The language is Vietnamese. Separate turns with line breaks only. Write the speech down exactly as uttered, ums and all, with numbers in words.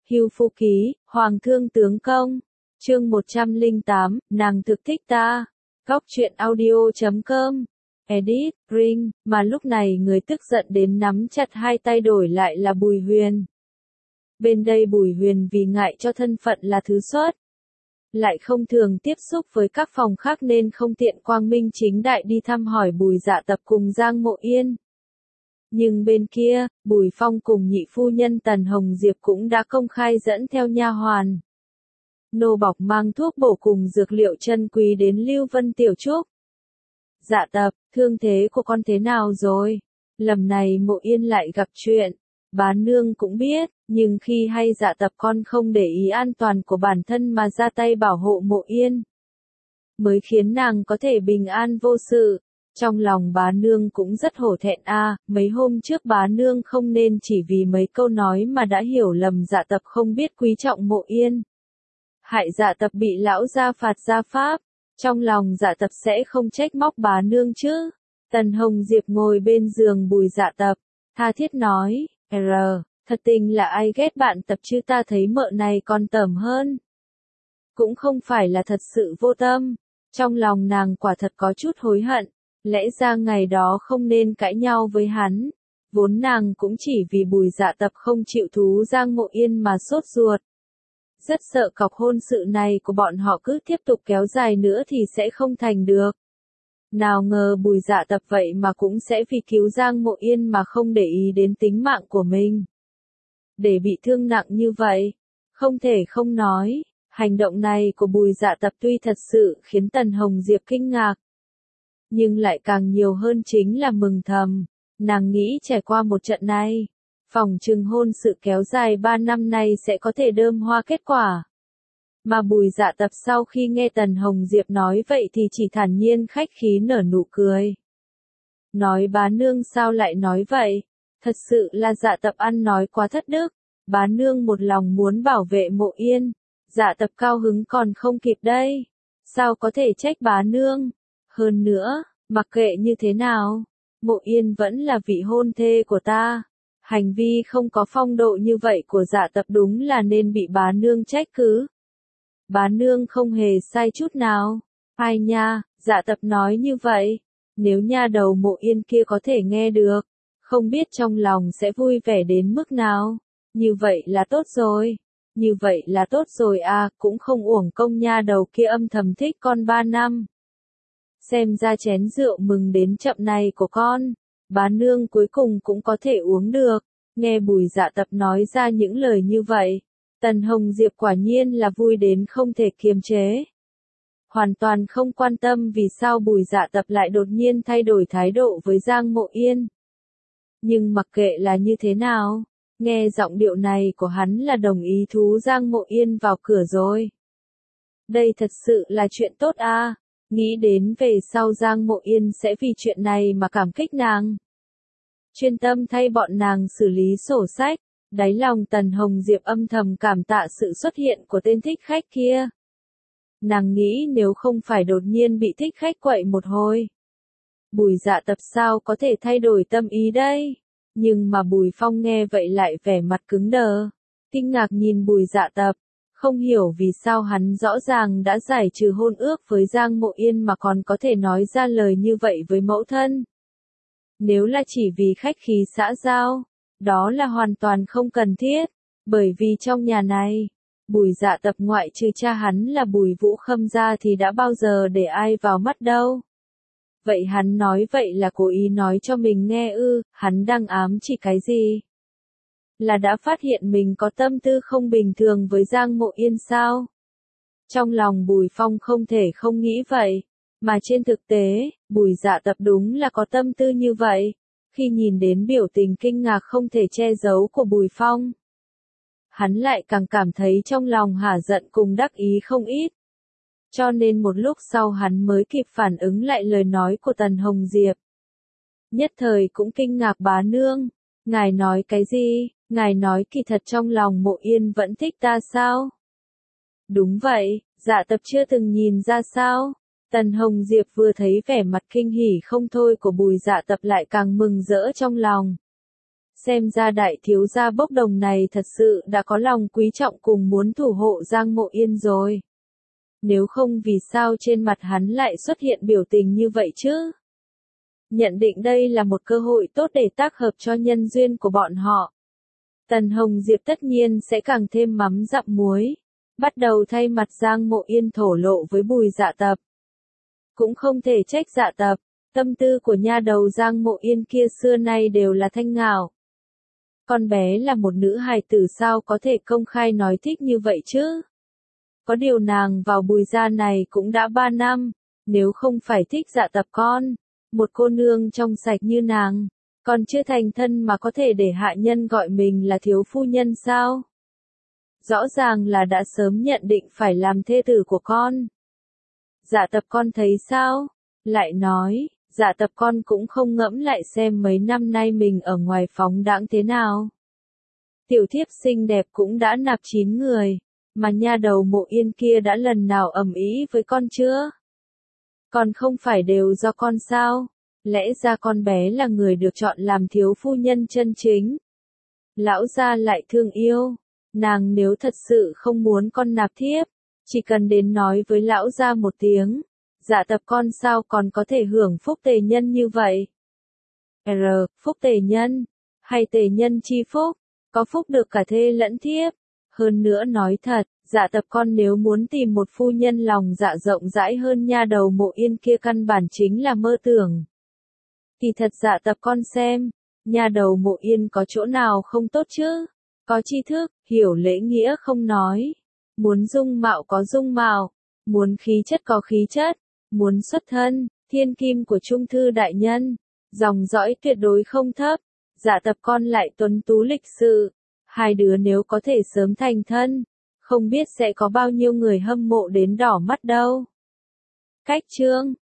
Hưu Phu Ký, Hoàng Thương Tướng Công. Chương một trăm lẻ tám, nàng thực thích ta. Góc truyện audio chấm com. Edit, Ring, mà lúc này người tức giận đến nắm chặt hai tay đổi lại là Bùi Huyền. Bên đây Bùi Huyền vì ngại cho thân phận là thứ xuất, lại không thường tiếp xúc với các phòng khác nên không tiện quang minh chính đại đi thăm hỏi Bùi Dạ Tập cùng Giang Mộ Yên. Nhưng bên kia, Bùi Phong cùng nhị phu nhân Tần Hồng Diệp cũng đã công khai dẫn theo nha hoàn, nô bộc mang thuốc bổ cùng dược liệu chân quý đến Lưu Vân Tiểu Trúc. Dạ Tập, thương thế của con thế nào rồi? Lần này Mộ Yên lại gặp chuyện, bá nương cũng biết, nhưng khi hay Dạ Tập con không để ý an toàn của bản thân mà ra tay bảo hộ Mộ Yên, mới khiến nàng có thể bình an vô sự. Trong lòng bá nương cũng rất hổ thẹn a, à, mấy hôm trước bá nương không nên chỉ vì mấy câu nói mà đã hiểu lầm Dạ Tập không biết quý trọng Mộ Yên, hại Dạ Tập bị lão gia phạt gia pháp. Trong lòng Dạ Tập sẽ không trách móc bá nương chứ. Tần Hồng Diệp ngồi bên giường Bùi Dạ Tập, tha thiết nói, R, thật tình là ai ghét bạn Tập chứ ta thấy mợ này còn tởm hơn. Cũng không phải là thật sự vô tâm, trong lòng nàng quả thật có chút hối hận, lẽ ra ngày đó không nên cãi nhau với hắn, vốn nàng cũng chỉ vì Bùi Dạ Tập không chịu thú Giang Mộ Yên mà sốt ruột. Rất sợ cọc hôn sự này của bọn họ cứ tiếp tục kéo dài nữa thì sẽ không thành được. Nào ngờ Bùi Dạ Tập vậy mà cũng sẽ vì cứu Giang Mộ Yên mà không để ý đến tính mạng của mình. Để bị thương nặng như vậy, không thể không nói, hành động này của Bùi Dạ Tập tuy thật sự khiến Tần Hồng Diệp kinh ngạc, nhưng lại càng nhiều hơn chính là mừng thầm. Nàng nghĩ trải qua một trận này, phòng trừng hôn sự kéo dài ba năm nay sẽ có thể đơm hoa kết quả. Mà Bùi Dạ Tập sau khi nghe Tần Hồng Diệp nói vậy thì chỉ thản nhiên khách khí nở nụ cười. Nói bá nương sao lại nói vậy? Thật sự là Dạ Tập ăn nói quá thất đức. Bá nương một lòng muốn bảo vệ Mộ Yên. Dạ Tập cao hứng còn không kịp đây. Sao có thể trách bá nương? Hơn nữa, mặc kệ như thế nào, Mộ Yên vẫn là vị hôn thê của ta. Hành vi không có phong độ như vậy của Dạ Tập đúng là nên bị bá nương trách cứ. Bá nương không hề sai chút nào. Ai nha, Dạ Tập nói như vậy, nếu nha đầu Mộ Yên kia có thể nghe được, không biết trong lòng sẽ vui vẻ đến mức nào. Như vậy là tốt rồi. Như vậy là tốt rồi à, cũng không uổng công nha đầu kia âm thầm thích con ba năm. Xem ra chén rượu mừng đến chậm này của con, bá nương cuối cùng cũng có thể uống được. Nghe Bùi Dạ Tập nói ra những lời như vậy, Tần Hồng Diệp quả nhiên là vui đến không thể kiềm chế. Hoàn toàn không quan tâm vì sao Bùi Dạ Tập lại đột nhiên thay đổi thái độ với Giang Mộ Yên. Nhưng mặc kệ là như thế nào, nghe giọng điệu này của hắn là đồng ý thú Giang Mộ Yên vào cửa rồi. Đây thật sự là chuyện tốt à, nghĩ đến về sau Giang Mộ Yên sẽ vì chuyện này mà cảm kích nàng, chuyên tâm thay bọn nàng xử lý sổ sách. Đáy lòng Tần Hồng Diệp âm thầm cảm tạ sự xuất hiện của tên thích khách kia. Nàng nghĩ nếu không phải đột nhiên bị thích khách quậy một hồi, Bùi Dạ Tập sao có thể thay đổi tâm ý đây? Nhưng mà Bùi Phong nghe vậy lại vẻ mặt cứng đờ, kinh ngạc nhìn Bùi Dạ Tập, không hiểu vì sao hắn rõ ràng đã giải trừ hôn ước với Giang Mộ Yên mà còn có thể nói ra lời như vậy với mẫu thân. Nếu là chỉ vì khách khí xã giao, đó là hoàn toàn không cần thiết, bởi vì trong nhà này, Bùi Dạ Tập ngoại trừ cha hắn là Bùi Vũ Khâm ra thì đã bao giờ để ai vào mắt đâu. Vậy hắn nói vậy là cố ý nói cho mình nghe ư, hắn đang ám chỉ cái gì? Là đã phát hiện mình có tâm tư không bình thường với Giang Mộ Yên sao? Trong lòng Bùi Phong không thể không nghĩ vậy, mà trên thực tế, Bùi Dạ Tập đúng là có tâm tư như vậy. Khi nhìn đến biểu tình kinh ngạc không thể che giấu của Bùi Phong, hắn lại càng cảm thấy trong lòng hả giận cùng đắc ý không ít. Cho nên một lúc sau hắn mới kịp phản ứng lại lời nói của Tần Hồng Diệp. Nhất thời cũng kinh ngạc bá nương, ngài nói cái gì, ngài nói kỳ thật trong lòng Mộ Yên vẫn thích ta sao? Đúng vậy, Dạ Tập chưa từng nhìn ra sao? Tần Hồng Diệp vừa thấy vẻ mặt kinh hỉ không thôi của Bùi Dạ Tập lại càng mừng rỡ trong lòng. Xem ra đại thiếu gia bốc đồng này thật sự đã có lòng quý trọng cùng muốn thủ hộ Giang Mộ Yên rồi. Nếu không vì sao trên mặt hắn lại xuất hiện biểu tình như vậy chứ? Nhận định đây là một cơ hội tốt để tác hợp cho nhân duyên của bọn họ. Tần Hồng Diệp tất nhiên sẽ càng thêm mắm dặm muối. Bắt đầu thay mặt Giang Mộ Yên thổ lộ với Bùi Dạ Tập. Cũng không thể trách Dạ Tập, tâm tư của nha đầu Giang Mộ Yên kia xưa nay đều là thanh ngạo. Con bé là một nữ hài tử sao có thể công khai nói thích như vậy chứ? Có điều nàng vào Bùi gia này cũng đã ba năm, nếu không phải thích Dạ Tập con, một cô nương trong sạch như nàng, còn chưa thành thân mà có thể để hạ nhân gọi mình là thiếu phu nhân sao? Rõ ràng là đã sớm nhận định phải làm thê tử của con. Dạ Tập con thấy sao? Lại nói, Dạ Tập con cũng không ngẫm lại xem mấy năm nay mình ở ngoài phóng đãng thế nào. Tiểu thiếp xinh đẹp cũng đã nạp chín người, mà nha đầu Mộ Yên kia đã lần nào ầm ĩ với con chưa? Còn không phải đều do con sao? Lẽ ra con bé là người được chọn làm thiếu phu nhân chân chính. Lão gia lại thương yêu, nàng nếu thật sự không muốn con nạp thiếp, chỉ cần đến nói với lão gia một tiếng, Dạ Tập con sao còn có thể hưởng phúc tề nhân như vậy? R. Phúc tề nhân, hay tề nhân chi phúc, có phúc được cả thê lẫn thiếp. Hơn nữa nói thật, Dạ Tập con nếu muốn tìm một phu nhân lòng dạ rộng rãi hơn nha đầu Mộ Yên kia căn bản chính là mơ tưởng. Kỳ thật Dạ Tập con xem, nha đầu Mộ Yên có chỗ nào không tốt chứ? Có tri thức, hiểu lễ nghĩa không nói. Muốn dung mạo có dung mạo, muốn khí chất có khí chất, muốn xuất thân, thiên kim của trung thư đại nhân, dòng dõi tuyệt đối không thấp. Dạ Tập con lại tuấn tú lịch sự, hai đứa nếu có thể sớm thành thân, không biết sẽ có bao nhiêu người hâm mộ đến đỏ mắt đâu. Cách chương